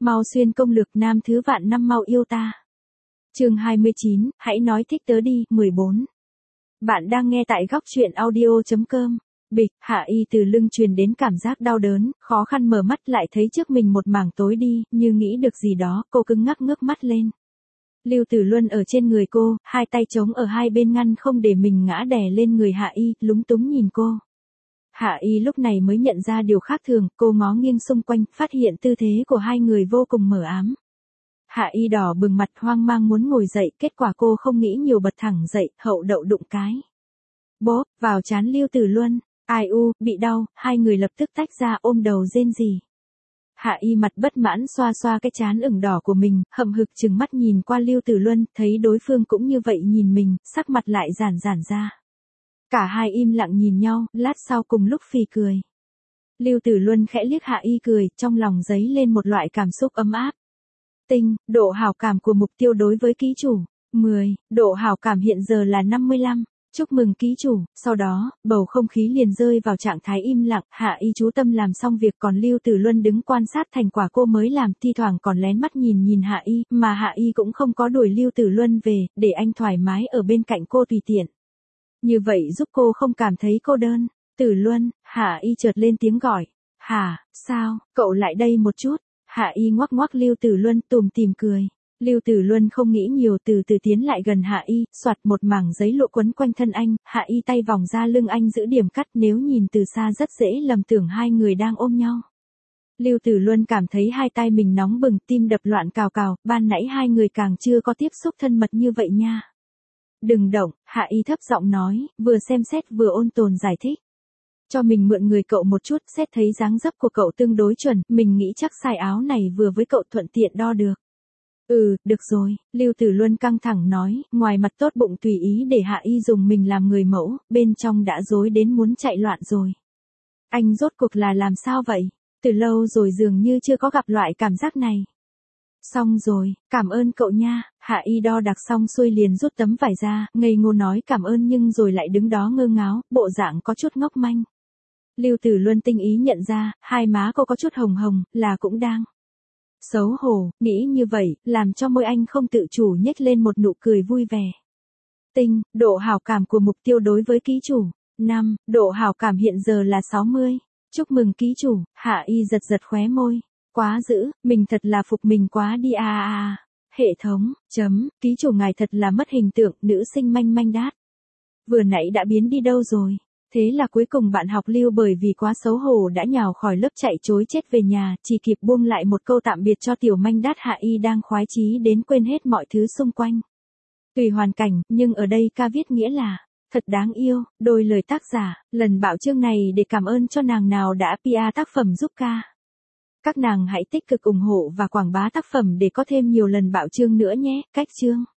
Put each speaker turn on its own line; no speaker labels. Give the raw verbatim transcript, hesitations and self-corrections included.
Mau xuyên công lược nam thứ vạn năm mau yêu ta. Chương hai mươi chín, hãy nói thích tớ đi, mười bốn. Bạn đang nghe tại góc truyện audio chấm com. Bịch, Hạ Y từ lưng truyền đến cảm giác đau đớn, khó khăn mở mắt lại thấy trước mình một mảng tối đi, như nghĩ được gì đó, cô cứng ngắc ngước mắt lên. Lưu Tử Luân ở trên người cô, hai tay chống ở hai bên ngăn không để mình ngã đè lên người Hạ Y, lúng túng nhìn cô. Hạ Y lúc này mới nhận ra điều khác thường, cô ngó nghiêng xung quanh, phát hiện tư thế của hai người vô cùng mờ ám. Hạ Y đỏ bừng mặt hoang mang muốn ngồi dậy, kết quả cô không nghĩ nhiều bật thẳng dậy, hậu đậu đụng cái. Bốp, vào trán Lưu Tử Luân, ai u, bị đau, hai người lập tức tách ra ôm đầu rên rỉ. Hạ Y mặt bất mãn xoa xoa cái trán ửng đỏ của mình, hậm hực trừng mắt nhìn qua Lưu Tử Luân, thấy đối phương cũng như vậy nhìn mình, sắc mặt lại giãn giãn ra. Cả hai im lặng nhìn nhau, lát sau cùng lúc phì cười. Lưu Tử Luân khẽ liếc Hạ Y cười, trong lòng dấy lên một loại cảm xúc ấm áp. Tinh, độ hảo cảm của mục tiêu đối với ký chủ, mười, độ hảo cảm hiện giờ là năm mươi lăm. Chúc mừng ký chủ, sau đó, bầu không khí liền rơi vào trạng thái im lặng, Hạ Y chú tâm làm xong việc còn Lưu Tử Luân đứng quan sát thành quả cô mới làm, thi thoảng còn lén mắt nhìn nhìn Hạ Y, mà Hạ Y cũng không có đuổi Lưu Tử Luân về, để anh thoải mái ở bên cạnh cô tùy tiện. Như vậy giúp cô không cảm thấy cô đơn. Tử Luân, Hạ Y chợt lên tiếng gọi. Hả, sao, cậu lại đây một chút. Hạ Y ngoắc ngoắc Lưu Tử Luân tùm tìm cười. Lưu Tử Luân không nghĩ nhiều từ từ tiến lại gần Hạ Y, soạt một mảng giấy lụa quấn quanh thân anh, Hạ Y tay vòng ra lưng anh giữ điểm cắt, nếu nhìn từ xa rất dễ lầm tưởng hai người đang ôm nhau. Lưu Tử Luân cảm thấy hai tay mình nóng bừng, tim đập loạn cào cào, ban nãy hai người càng chưa có tiếp xúc thân mật như vậy nha. Đừng động, Hạ Y thấp giọng nói, vừa xem xét vừa ôn tồn giải thích. Cho mình mượn người cậu một chút, xét thấy dáng dấp của cậu tương đối chuẩn, mình nghĩ chắc size áo này vừa với cậu thuận tiện đo được. Ừ, được rồi, Lưu Tử Luân căng thẳng nói, ngoài mặt tốt bụng tùy ý để Hạ Y dùng mình làm người mẫu, bên trong đã rối đến muốn chạy loạn rồi. Anh rốt cuộc là làm sao vậy? Từ lâu rồi dường như chưa có gặp loại cảm giác này. Xong rồi, cảm ơn cậu nha. Hạ Y đo đạc xong xuôi liền rút tấm vải ra, ngây ngô nói cảm ơn nhưng rồi lại đứng đó ngơ ngáo, bộ dạng có chút ngốc manh. Lưu Tử Luân tinh ý nhận ra, hai má cô có chút hồng hồng, là cũng đang xấu hổ, nghĩ như vậy, làm cho môi anh không tự chủ nhếch lên một nụ cười vui vẻ. Tinh, độ hảo cảm của mục tiêu đối với ký chủ. năm, độ hảo cảm hiện giờ là sáu mươi. Chúc mừng ký chủ. Hạ Y giật giật khóe môi. Quá dữ, mình thật là phục mình quá đi à à à. Hệ thống, chấm, ký chủ ngài thật là mất hình tượng, nữ sinh manh manh đát. Vừa nãy đã biến đi đâu rồi? Thế là cuối cùng bạn học Lưu bởi vì quá xấu hổ đã nhào khỏi lớp chạy trối chết về nhà, chỉ kịp buông lại một câu tạm biệt cho tiểu manh đát. Hạ Y đang khoái chí đến quên hết mọi thứ xung quanh. Tùy hoàn cảnh, nhưng ở đây ca viết nghĩa là, thật đáng yêu, đôi lời tác giả, lần bảo chương này để cảm ơn cho nàng nào đã pê e tác phẩm giúp ca. Các nàng hãy tích cực ủng hộ và quảng bá tác phẩm để có thêm nhiều lần bảo chương nữa nhé, cách chương.